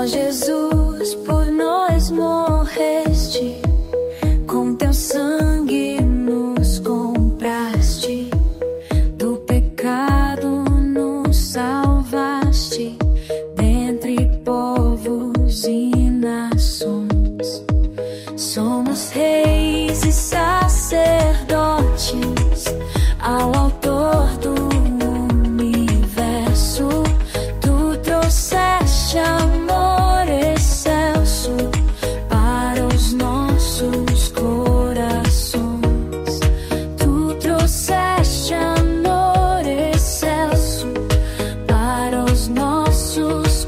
Ó Jesus, por nós morreste, com teu sangue nos compraste, do pecado nos salvaste, dentre povos e nações. Somos reis e sacerdotes ao Autor do universo. Tu trouxeste amor excelso para os nossos corações. Tu trouxeste amor excelso para os nossos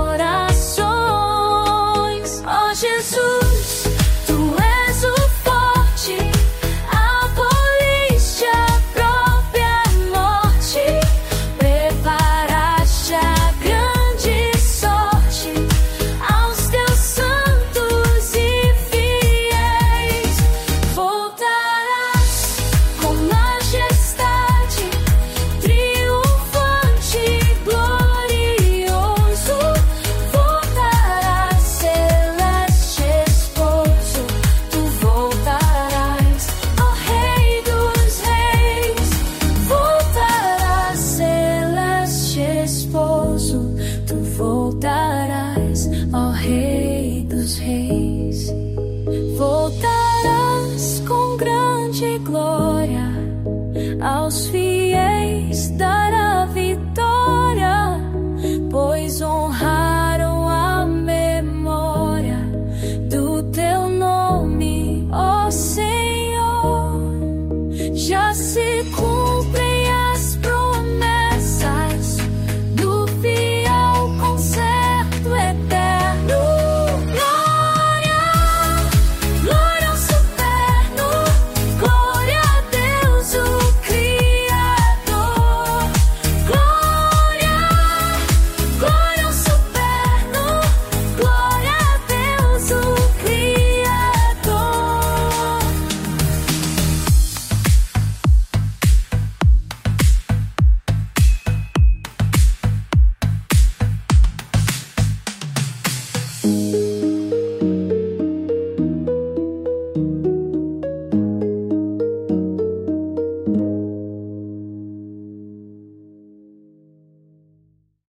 corações. Ó Jesus, tu és o forte, aboliste a própria morte, preparaste a grande sorte aos teus santos e fiéis. Voltarás com majestade, triunfante e glorioso. Voltarás, celeste esposo, tu voltarás, ó Rei dos reis. Voltarás, celeste esposo, tu voltarás.